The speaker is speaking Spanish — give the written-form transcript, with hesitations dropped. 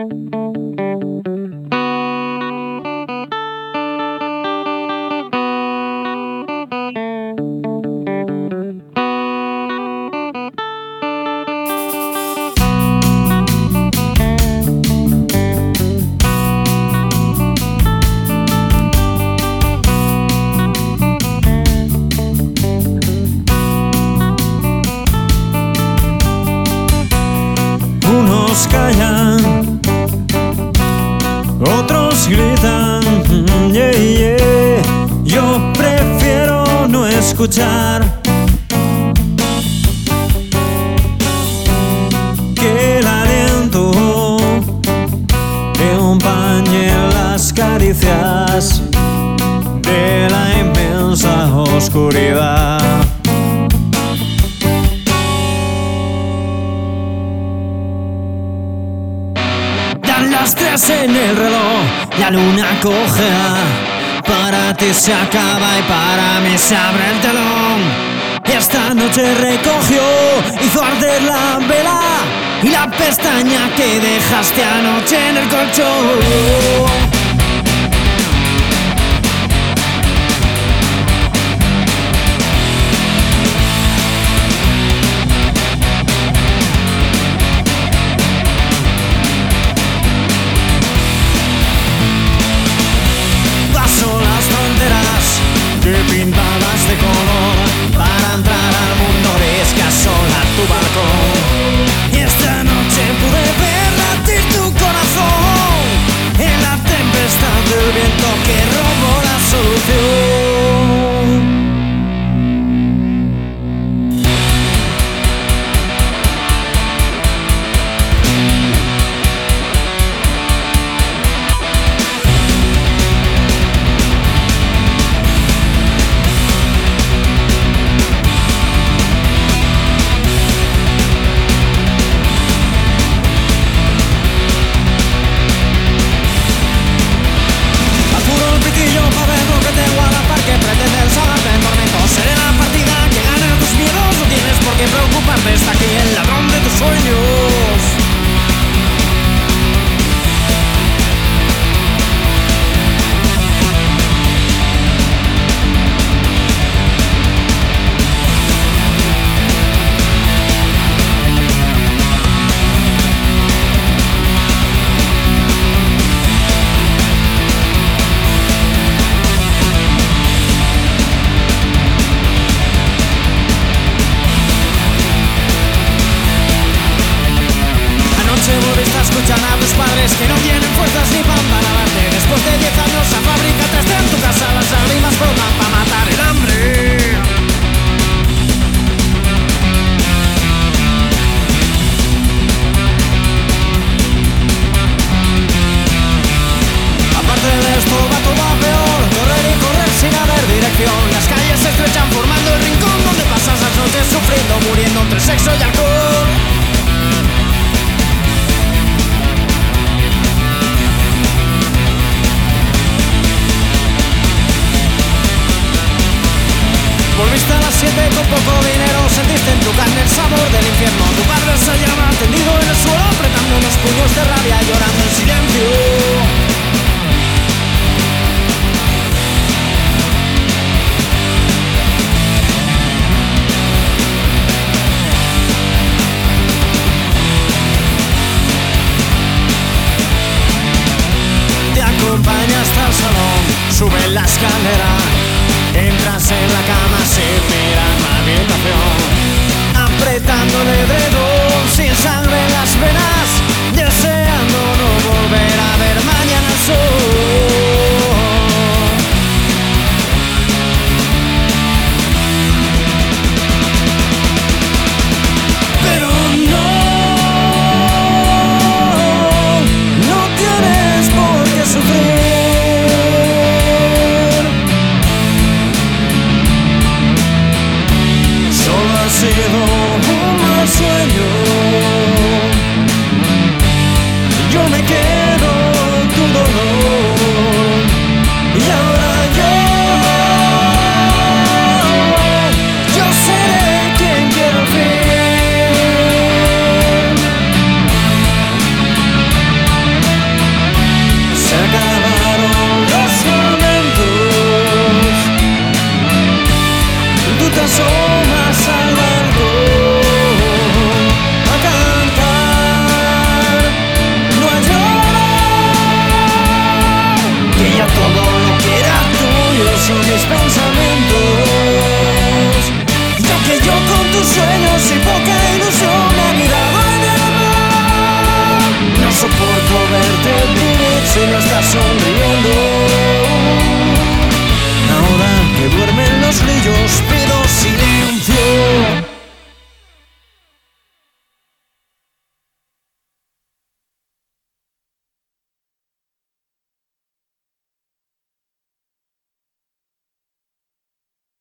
Unos callan, otros gritan, yeah, yeah. Yo prefiero no escuchar, que el aliento empañe las caricias de la inmensa oscuridad. Las 3 en el reloj, la luna cojea. Para ti se acaba y para mí se abre el telón. Esta noche recogió, hizo arder la vela y la pestaña que dejaste anoche en el colchón. Que pintabas de color para entrar al mundo gris que asola tu balcón. Y esta noche pude ver latir tu corazón en la tempestad del viento que robó la solución. Está aquí el ladrón de tus sueños. Volviste a escuchar a tus padres que no tienen fuerzas ni pan para darte. Después de 10 años a fábrica 3D en tu casa las lágrimas brotan para matar el hambre. Aparte de esto va todo a peor, correr y correr sin haber dirección. Las calles se estrechan formando el rincón donde pasas las noches sufriendo, muriendo entre sexo y alcohol. Volviste a las 7 con poco dinero, sentiste en tu carne el sabor del infierno. Tu padre se hallaba tendido en el suelo, apretando unos puños de rabia, llorando en silencio. Te acompaña hasta el salón, sube la escalera. Entras en la cama sin mirar la habitación, apretando el edredón sin sangre en las venas, deseando no volver a ver mañana el sol. Pero no tienes por qué sufrir. Ha sido un mal sueño. tus sueños y poca ilusión me ha mirado en el mar. No soporto verte vivir si no estás sonriendo. Ahora que duermen los grillos pido si